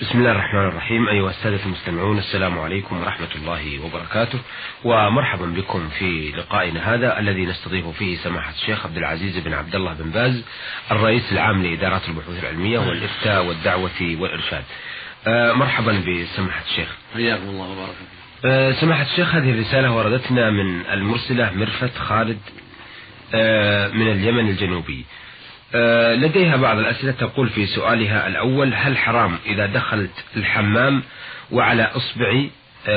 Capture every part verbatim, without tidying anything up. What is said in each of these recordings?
بسم الله الرحمن الرحيم. أيها السادة المستمعون، السلام عليكم ورحمة الله وبركاته، ومرحبا بكم في لقائنا هذا الذي نستضيف فيه سماحة الشيخ عبد العزيز بن عبد الله بن باز، الرئيس العام لإدارات البحوث العلمية والإفتاء والدعوة والإرشاد. آه مرحبا بسماحة الشيخ. حياكم الله وبارك فيكم. آه سماحة الشيخ، هذه الرسالة وردتنا من المرسلة مرفت خالد آه من اليمن الجنوبي. آه لديها بعض الأسئلة. تقول في سؤالها الأول: هل حرام إذا دخلت الحمام وعلى أصبعي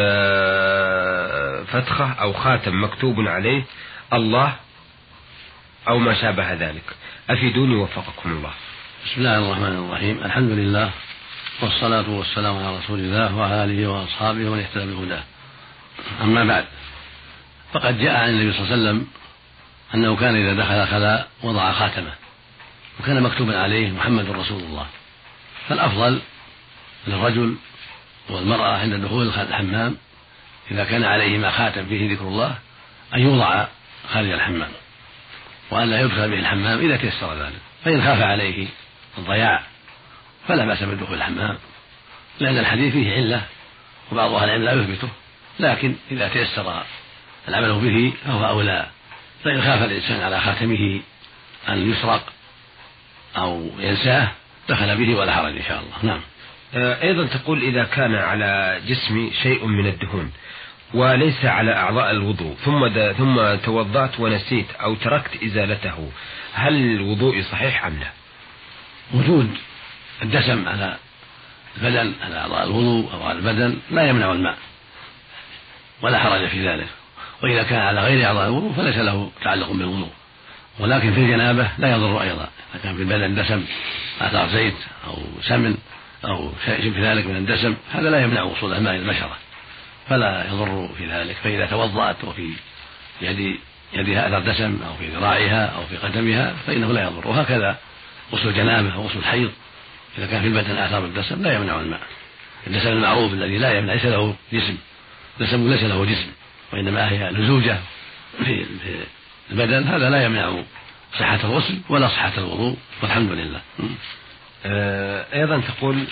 آه فتخة أو خاتم مكتوب عليه الله أو ما شابه ذلك؟ أفيدوني وفقكم الله. بسم الله الرحمن الرحيم. الحمد لله والصلاة والسلام على رسول الله وعلى آله وأصحابه ومن اهتدى بهداه. أما بعد، فقد جاء عن النبي صلى الله عليه وسلم أنه كان إذا دخل خلاء وضع خاتمه وكان مكتوبا عليه محمد رسول الله. فالأفضل للرجل والمرأة عند دخول الحمام إذا كان عليهما خاتم فيه ذكر الله أن يوضع خارج الحمام وأن لا يدخل به الحمام إذا تيسر ذلك. فإن خاف عليه الضياع فلا بأس بدخول الحمام، لأن الحديث فيه علة وبعض أهل العلم لا يثبته، لكن إذا تيسر العمل به فهو أولى. فإن خاف الإنسان على خاتمه أن يسرق أو ينساه دخل به ولا حرج إن شاء الله. نعم. أيضا تقول: إذا كان على جسمي شيء من الدهون وليس على أعضاء الوضوء ثم ثم توضأت ونسيت أو تركت إزالته، هل وضوئي صحيح أم لا؟ وجود الدسم على البدن على أعضاء الوضوء أو على البدن لا يمنع الماء ولا حرج في ذلك، وإذا كان على غير أعضاء الوضوء فليس له تعلق بالوضوء. ولكن في الجنابة لا يضر أيضا، إذا كان في البدن دسم آثار زيت أو سمن أو شيء في ذلك من الدسم هذا لا يمنع وصول الماء إلى البشرة فلا يضر في ذلك. فإذا توضأت وفي يد يدها أثر دسم أو في ذراعها أو في قدمها فإنه لا يضر. وهكذا غسل الجنابة أو غسل الحيض إذا كان في البدن آثار الدسم لا يمنع الماء. الدسم المعروف الذي لا يمنع ليس له جسم، دسم ليس له جسم وإنما هي لزوجة في البدن، هذا لا يمنع صحة الغسل ولا صحة الوضوء والحمد لله. أيضا تقول: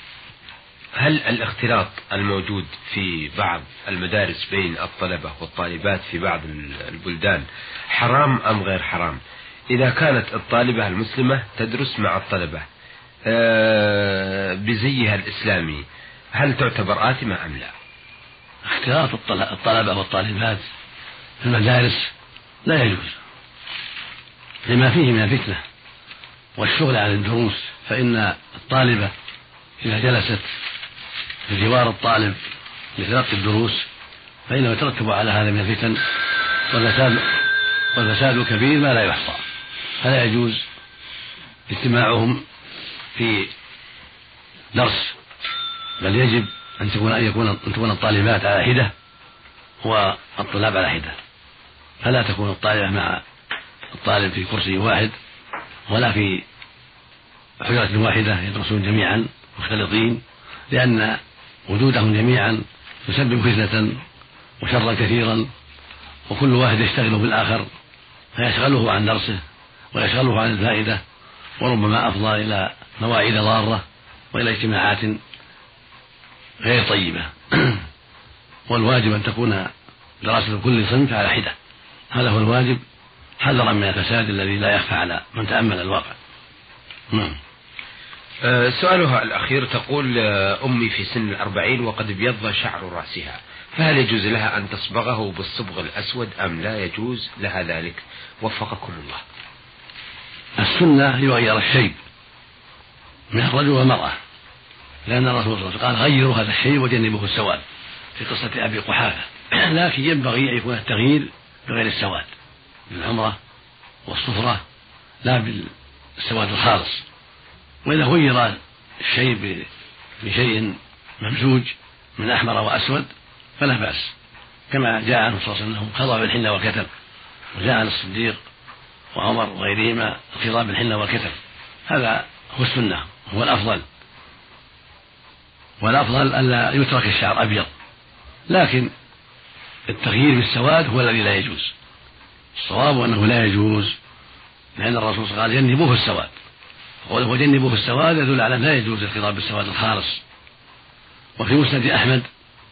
هل الاختلاط الموجود في بعض المدارس بين الطلبة والطالبات في بعض البلدان حرام أم غير حرام؟ إذا كانت الطالبة المسلمة تدرس مع الطلبة بزيها الإسلامي هل تعتبر آثمة أم لا؟ اختلاط الطلبة والطالبات في المدارس لا يجوز لما فيه من الفتنة والشغل عن الدروس، فإن الطالبة إذا جلست في جوار الطالب لتلقي الدروس فإنه يترتب على هذا من الفتن والفساد والفساد الكبير ما لا يحصى. فلا يجوز اجتماعهم في درس، بل يجب أن تكون أن يكون أن تكون الطالبات على حدة والطلاب على حدة، فلا تكون الطالبة مع الطالب في كرسي واحد ولا في حجرة واحدة يدرسون جميعا مختلطين، لأن وجودهم جميعا يسبب فتنة وشرا كثيرا، وكل واحد يشتغل بالآخر فيشغله عن درسه ويشغله عن الفائدة، وربما أفضى إلى مواعيد ضارة وإلى اجتماعات غير طيبة. والواجب أن تكون دراسة كل صنف على حدة، هذا هو الواجب حذرا من الفساد الذي لا يخفى على من تأمل الواقع. نعم. أه سؤالها الأخير تقول: أمي في سن الأربعين وقد ابيض شعر رأسها، فهل يجوز لها أن تصبغه بالصبغ الأسود أم لا يجوز لها ذلك؟ وفقكم الله. السنة يغير الشيب من الرجل والمرأة، لأن الرسول صلى الله عليه وسلم قال: غيروا هذا الشيب وجنبوه السواد في قصة أبي قحافة. لكن ينبغي أن يكون التغيير بغير السواد، بالعمرة والصفرة لا بالسواد الخالص. وإذا غير الشيء بشيء ممزوج من أحمر وأسود فلا بأس، كما جاء عنه صلى الله عليه وسلم خضع بالحنة والكتم، وجاء عن الصديق وعمر وغيرهما الخضاب بالحنة والكتم. هذا هو السنة، هو الأفضل، والأفضل ألا يترك الشعر أبيض، لكن التغيير بالسواد هو الذي لا يجوز. الصواب أنه لا يجوز، لأن الرسول صلى الله عليه وسلم قال: جنبوه السواد، وجنبوه السواد يدل على لا يجوز الخضاب بالسواد الخالص وفي مسند أحمد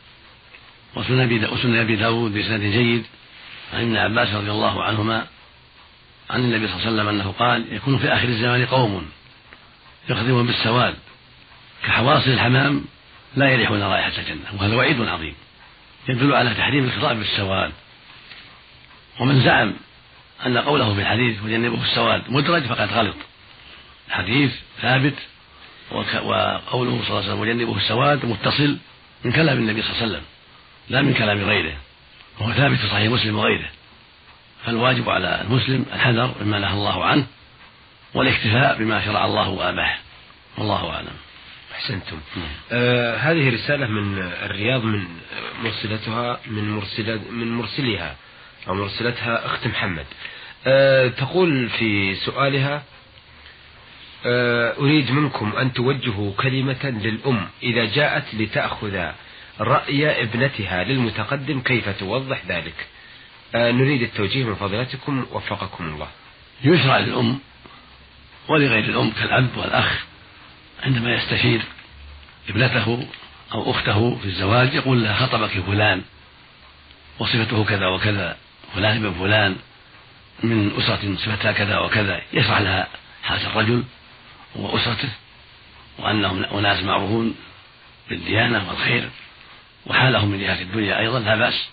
وسنن أبي داود بإسناد جيد عن ابن عباس رضي الله عنهما عن النبي صلى الله عليه وسلم أنه قال: يكون في آخر الزمان قوم يخدمون بالسواد كحواصل الحمام لا يريحون رائحة الجنة. وهذا وعيد عظيم يدل على تحريم الخطاب بالسواد. ومن زعم أن قوله في الحديث وجنبه السواد مدرج فقد غلط. الحديث ثابت، وقوله صلى الله عليه وسلم وجنبه السواد متصل من كلام النبي صلى الله عليه وسلم لا من كلام غيره، وهو ثابت في صحيح مسلم وغيره. فالواجب على المسلم الحذر مما نهى الله عنه والاكتفاء بما شرع الله وأباح، والله أعلم. أحسنتم. آه هذه رسالة من الرياض، من مرسلتها من مرسلة من مرسلها أو مرسلتها أخت محمد. آه تقول في سؤالها: آه أريد منكم أن توجهوا كلمة للأم إذا جاءت لتأخذ رأي ابنتها للمتقدم، كيف توضح ذلك؟ آه نريد التوجيه من فضيلتكم وفقكم الله. يشرع للأم ولغير الأم كالأب والأخ عندما يستشير ابنته أو أخته في الزواج يقول لها: خطبك فلان وصفته كذا وكذا، فلان ابن فلان من أسرة صفتها كذا وكذا، يشرح لها حال الرجل وأسرته وأنهم أناس معروفون بالديانة والخير وحالهم من جهة الدنيا أيضا لا بأس،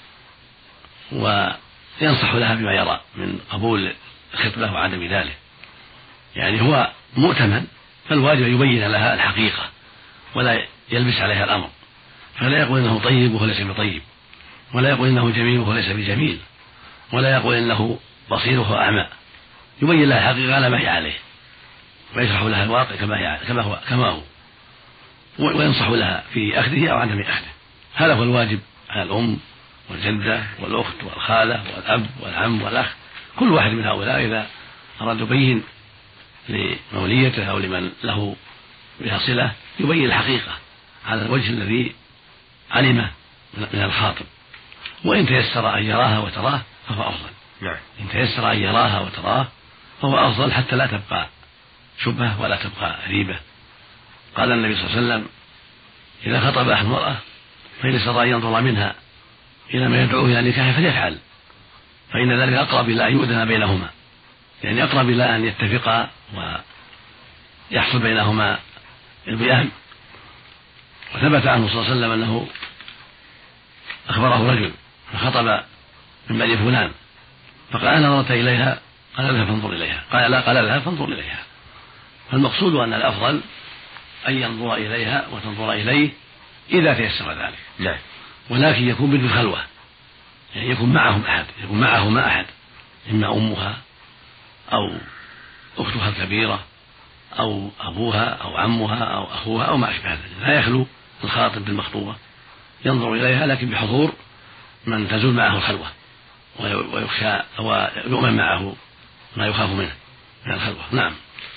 وينصح لها بما يرى من قبول الخطبة وعدم ذلك. يعني هو مؤتمن، فالواجب يبين لها الحقيقة ولا يلبس عليها الأمر، فلا يقول إنه طيب وهو ليس بطيب، ولا يقول إنه جميل وهو ليس بجميل، ولا يقول إنه بصير وهو أعمى. يبين لها الحقيقة على ما هي عليه ويشرح لها الواقع كما هي كما هو كما هو وينصح لها في أخذه أو عدم أخذه. هذا هو الواجب على الأم والجدة والأخت والخالة والأب والعم والأخ. كل واحد من هؤلاء إذا أراد يبين لموليته أو لمن له بها صلة يبين الحقيقة على الوجه الذي علمه من الخاطب، وإن تيسر أن يراها وتراه فهو أفضل. نعم. إن تيسر أن يراها وتراه فهو أفضل حتى لا تبقى شبهة ولا تبقى ريبة. قال النبي صلى الله عليه وسلم: إذا خطب أحد المرأة فإن استطاع أن ينظر منها إلى ما يدعوه إلى نكاحه فليفعل، فإن ذلك أقرب إلى أن يؤذن بينهما، يعني أقرب إلى أن يتفقا ويحصل بينهما البيان. وثبت عنه صلى الله عليه وسلم أنه أخبره رجل فخطب من بني فلان فقال: أنا نظرت إليها، قال لها فانظر إليها، قال لا، قال لها فانظر إليها. فالمقصود أن الأفضل أن ينظر إليها وتنظر إليه إذا تيسر ذلك. نعم. ولكن يكون بدون خلوة، يعني يكون معهم أحد، يكون معهما أحد، إما أمها أو أختها الكبيرة أو أبوها أو عمها أو أخوها أو ما أشبه ذلك. لا يخلو الخاطب بالمخطوبة، ينظر إليها لكن بحضور من تزول معه الخلوة ويخشى ويؤمن معه ما يخاف منه من الخلوة. نعم.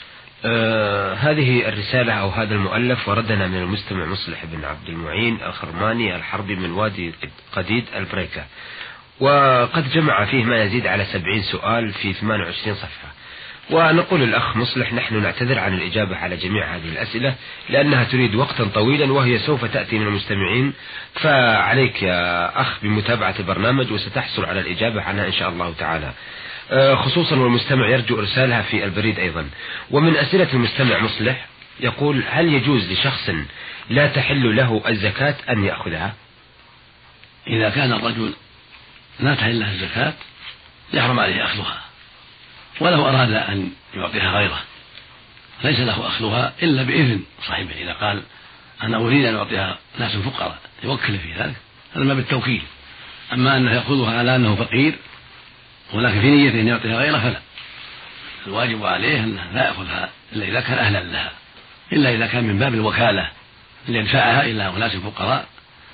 آه هذه الرسالة أو هذا المؤلف وردنا من المستمع مصلح بن عبد المعين الخرماني الحربي من وادي قديد البريكة، وقد جمع فيه ما يزيد على سبعين سؤال في ثمانية وعشرين صفحة. ونقول الأخ مصلح: نحن نعتذر عن الإجابة على جميع هذه الأسئلة لأنها تريد وقتا طويلا وهي سوف تأتي من المستمعين، فعليك يا أخ بمتابعة البرنامج وستحصل على الإجابة عنها إن شاء الله تعالى، خصوصا والمستمع يرجو إرسالها في البريد أيضا. ومن أسئلة المستمع مصلح يقول: هل يجوز لشخص لا تحل له الزكاة أن يأخذها؟ إذا كان الرجل لا تحل له الزكاة يحرم عليه أخذها، ولو أراد أن يعطيها غيره ليس له أخذها إلا بإذن صاحبه. إذا قال: أنا أريد أن أعطيها ناس فقراء يوكل في ذلك، هذا ما بالتوكيل. أما أنه يأخذها على أنه فقير ولكن في نية أن يعطيها غيره فلا، الواجب عليه أنه لا يأخذها إلا إذا كان أهلا لها، إلا إذا كان من باب الوكالة ليدفعها إلى أناس فقراء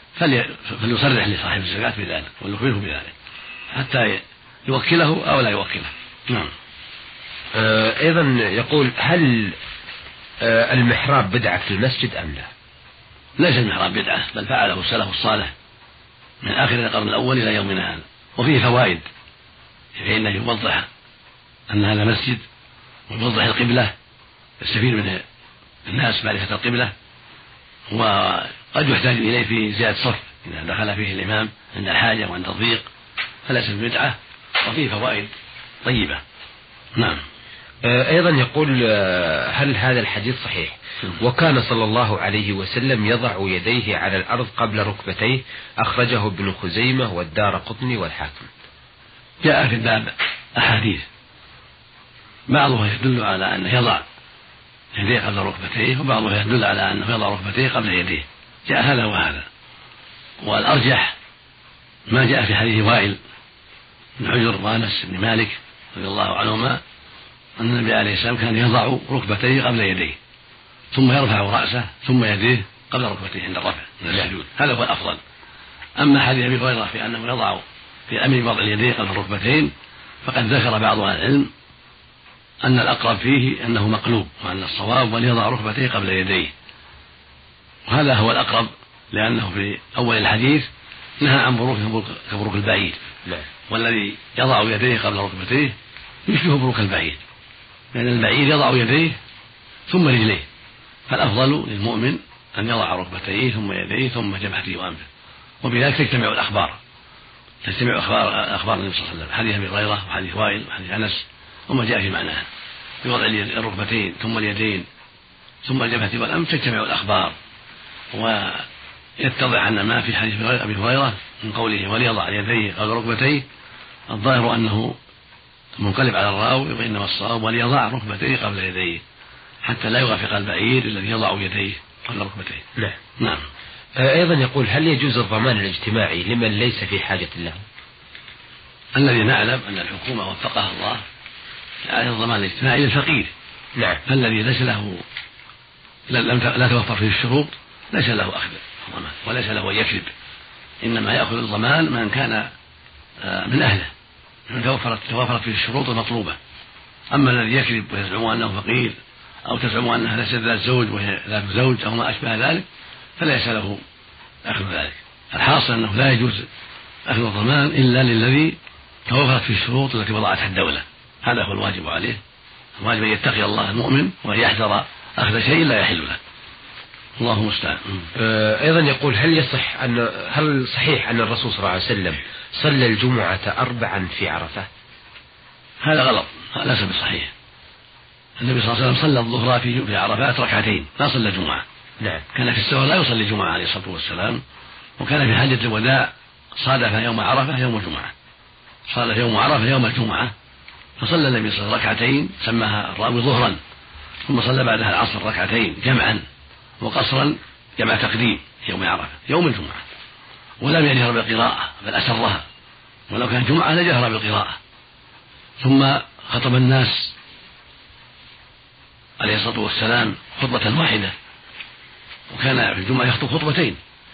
فليصرح لصاحب الزكاة بذلك ويخبره بذلك حتى يوكله أو لا يوكله. نعم. آه أيضا يقول: هل آه المحراب بدعة في المسجد أم لا؟ ليس المحراب بدعة، بل فعله السلف الصالح من آخر القرن الأول إلى يومنا هذا، وفيه فوائد، فإنه يوضح أن هذا مسجد ويوضح القبلة، يستفيد من الناس معرفة القبلة وقد يحتاج إليه في زيادة صف إذا دخل فيه الإمام عند الحاجة وعند الضيق، فليس بدعة وفيه فوائد طيبة. نعم. أيضا يقول هل هذا الحديث صحيح؟ وكان صلى الله عليه وسلم يضع يديه على الأرض قبل ركبتيه، أخرجه ابن خزيمة والدارقطني والحاكم. جاء في الباب أحاديث بعضها يدل على أنه يضع يديه قبل ركبتيه، وبعضها يدل على أنه يضع ركبتيه قبل يديه، جاء هذا وهذا. والأرجح ما جاء في حديث وائل بن حجر وأنس بن مالك رضي الله عنهما أن النبي عليه السلام كان يضع ركبتيه قبل يديه ثم يرفع رأسه ثم يديه قبل ركبتيه عند الرفع من السجود، هذا هو الأفضل. أما حديث أبي هريرة في أنه يضع في أمر وضع اليدين قبل الركبتين فقد ذكر بعض أهل العلم أن الأقرب فيه أنه مقلوب، وأن الصواب أن يضع ركبتيه قبل يديه، وهذا هو الأقرب، لأنه في أول الحديث نهى عن بروك كبروك البعير، والذي يضع يديه قبل ركبتيه يشبه بروك البعير، لأن البعير يضع يديه ثم رجليه، فالأفضل للمؤمن أن يضع ركبتيه ثم يديه ثم جبهته وأنفه، وبذلك تجتمع الأخبار تجتمع أخبار أخبار النبي صلى الله عليه وسلم، حديث أبي هريرة وحديث وائل وحديث أنس وما جاء في معناه بوضع الركبتين ثم اليدين ثم الجبهة والأنف، تجتمع الأخبار ويتضح أن ما في حديث أبي هريرة من قوله وليضع يديه قبل ركبتيه الظاهر أنه منقلب على الراوي، وإنما الصواب وليضع ركبتيه قبل يديه حتى لا يوافق البعير الذي يضع يديه قبل ركبتيه. نعم. نعم. أيضا يقول هل يجوز الضمان الاجتماعي لمن ليس في حاجة له؟ الذي نعلم أن الحكومة وفقها الله على الضمان الاجتماعي للفقير. نعم. فالذي ليس له لم لا توفر فيه الشروط ليس له أخذ الضمان وليس له أن يكذب، إنما يأخذ الضمان من كان من أهله من توفرت توفرت فيه الشروط المطلوبة. أما الذي يكذب ويزعم أنه فقير أو تزعم أنها ليست ذات زوج وهي ذات زوج أو ما أشبه ذلك فليس له أخذ ذلك. الحاصل أنه لا يجوز أخذ الضمان إلا للذي توفرت فيه الشروط التي وضعتها الدولة، هذا هو الواجب عليه. الواجب أن يتقي الله المؤمن وأن يحذر أخذ شيء لا يحل له. الله المستعان. أيضا يقول هل يصح أن هل صحيح أن الرسول صلى الله عليه وسلم صلى الجمعة أربعا في عرفة؟ هذا غلط، ليس بصحيح. النبي صلى الله عليه وسلم صلى الظهر في عرفات ركعتين، لا صلى الجمعة. نعم. كان في السفر لا يصلي الجمعة عليه الصلاة والسلام، وكان في حجة الوداع صادف يوم عرفة يوم الجمعة، صادف يوم عرفة يوم الجمعة، فصلى النبي صلى الله عليه وسلم ركعتين سماها الراوي ظهرا، ثم صلى بعدها العصر ركعتين جمعا وقصرا جمع تقديم يوم عرفة يوم الجمعة، ولم يجهر بالقراءة بل أسرها، ولو كان جمعة لجهر بالقراءة. ثم خطب الناس عليه الصلاة والسلام خطبة واحدة، وكان في الجمعة يخطب خطبتين،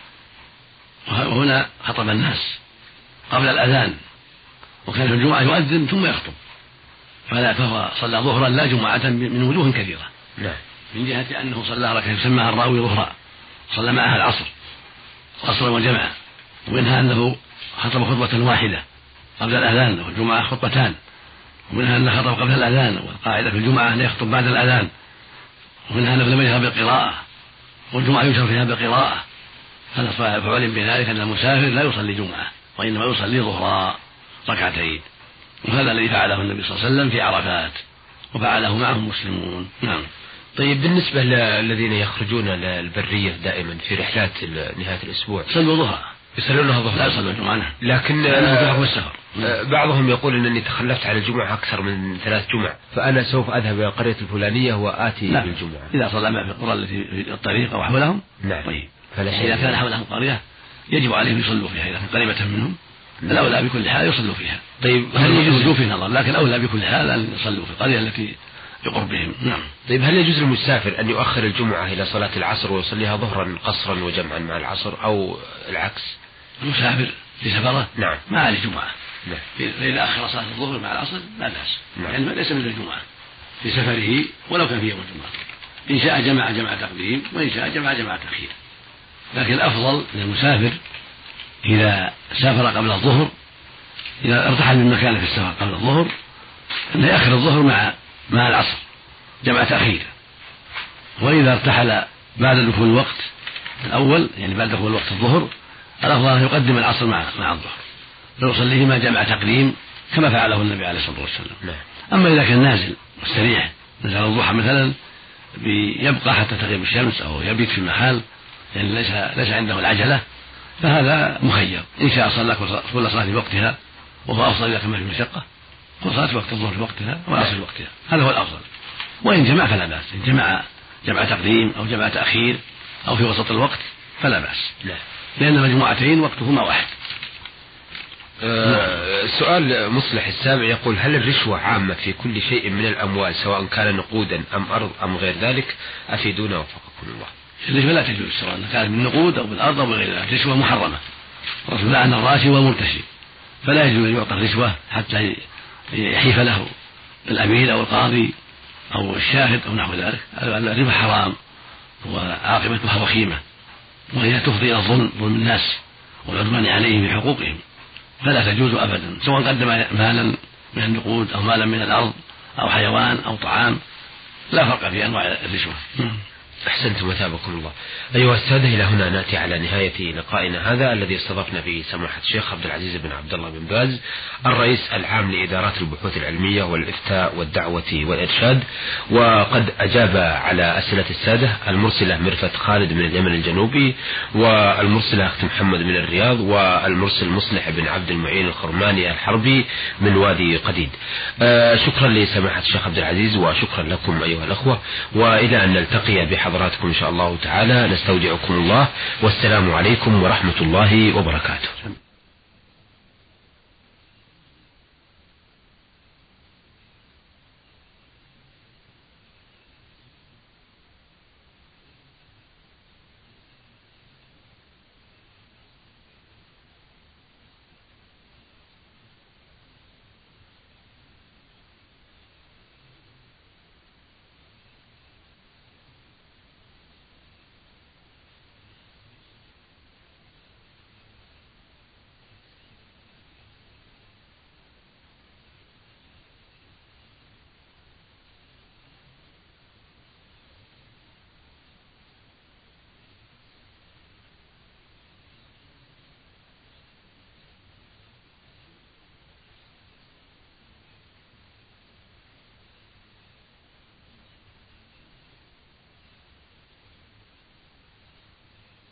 وهنا خطب الناس قبل الأذان، وكان في الجمعة يؤذن ثم يخطب، فلا فهو صلى ظهرا لا جمعة من وجوه كثيرة. نعم. من جهة أنه صلى ركعة يسمىها الراوي ظهرا، صلى معها العصر قصرا وجمعا، ومنها أنه خطب خطبة واحدة قبل الأذان، والجمعة خطبتان، ومنها أنه خطب قبل الأذان، والقاعدة في الجمعة أن يخطب بعد الأذان، ومنها أنه لم يجهر بالقراءة، والجمعة يجهر فيها بالقراءة، فعلم بذلك أن المسافر لا يصلي جمعة وإنما يصلي ظهرا ركعتين، وهذا الذي فعله النبي صلى الله عليه وسلم في عرفات وفعله معه المسلمون. نعم. طيب بالنسبة للذين يخرجون للبرية دائما في رحلات نهاية الأسبوع صلوا ظهرا، يصلونها ظهرا، لا يصلون جمعة، لكن السفر. بعضهم يقول أنني تخلفت عن الجمعة أكثر من ثلاث جمع، فأنا سوف أذهب إلى القرية الفلانية وآتي لا. بالجمعة. إذا صلى في القرى التي في الطريق أو حولهم. نعم. طيب. إذا كان حولهم قرية يجب عليهم يصلوا فيها، إذا قريبة منهم الأولى بكل حال يصلوا فيها. طيب هل يجوز في نظر، لكن أولى بكل حال أن يصلوا في القرية التي بقربهم. نعم. طيب هل يجوز للمسافر أن يؤخر الجمعة إلى صلاة العصر ويصليها ظهرا قصرا وجمعا مع العصر، أو العكس؟ المسافر في سفره نعم ما عليه جمعة، نعم. فإذا أخر صلاة الظهر مع العصر لا بأس، نعم. يعني ليس مثل الجمعة في سفره ولو كان في يوم الجمعة، إن شاء جمع جمع تقديم وإن شاء جمع جمع تأخير، لكن الأفضل للمسافر إذا سافر قبل الظهر، إذا ارتحل من مكانه في السفر قبل الظهر أن يأخر الظهر مع مع العصر جمع تأخير، وإذا ارتحل بعد دخول الوقت الأول يعني بعد دخول وقت الظهر الأفضل أن يقدم العصر مع مع الظهر فيصليهما جمع تقديم كما فعله النبي عليه الصلاة والسلام. أما إذا كان نازل مستريح نزل الضحى مثلا يبقى حتى تغيب الشمس أو يبيت في المحال يعني ليس ليس عنده العجلة فهذا مخير، إن شاء صلى كل صلاة في وقتها وهو أفضل إذا كان في مشقة، كل صلاة وقت الظهر في وقتها والعصر في وقتها، هذا هو الأفضل. وإن جمع فلا بأس، إن جمع جمع تقديم أو جمع تأخير أو في وسط الوقت فلا بأس، لأن مجموعتين وقتهما واحد. آه سؤال مصلح السامع يقول: هل الرشوة عامة في كل شيء من الأموال سواء كان نقودا أم أرض أم غير ذلك؟ أفيدونا وفقكم الله. الرشوة لا تجوز سواء كانت بالنقود أو بالأرض أو بغير ذلك، الرشوة محرمة، الرسول لعن الراشي والمرتشي، فلا يجوز أن يعطى الرشوة حتى يحيف له الأمير أو القاضي أو الشاهد أو نحو ذلك. الربا حرام وعاقبتها وخيمة، وهي تفضي إلى الظلم، ظلم الناس والعدوان عليهم في حقوقهم، فلا تجوز أبدا سواء قدم مالا من النقود أو مالا من الأرض أو حيوان أو طعام، لا فرق في أنواع الرشوة. أحسنتم وثابكم الله. أيها السادة، إلى هنا نأتي على نهاية لقائنا هذا الذي استضفنا فيه سماحة الشيخ عبد العزيز بن عبد الله بن باز الرئيس العام لإدارات البحوث العلمية والإفتاء والدعوة والإرشاد، وقد أجاب على أسئلة السادة المرسلة مرفت خالد من اليمن الجنوبي، والمرسلة أخت محمد من الرياض، والمرسل مصلح بن عبد المعين الخرماني الحربي من وادي قديد. آه شكرا لسماحة الشيخ عبد العزيز وشكرا لكم أيها الأخوة، وإلى أن نلتقي بحضراتكم إن شاء الله تعالى نستودعكم الله، والسلام عليكم ورحمة الله وبركاته.